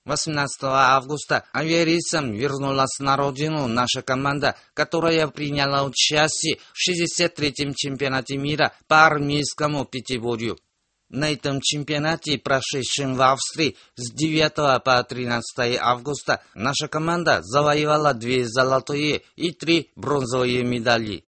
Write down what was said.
18 августа авиарейсом вернулась на родину наша команда, которая приняла участие в 63-м чемпионате мира по армейскому пятиборью. На этом чемпионате, прошедшем в Австрии с 9 по 13 августа, наша команда завоевала 2 золотые и 3 бронзовые медали.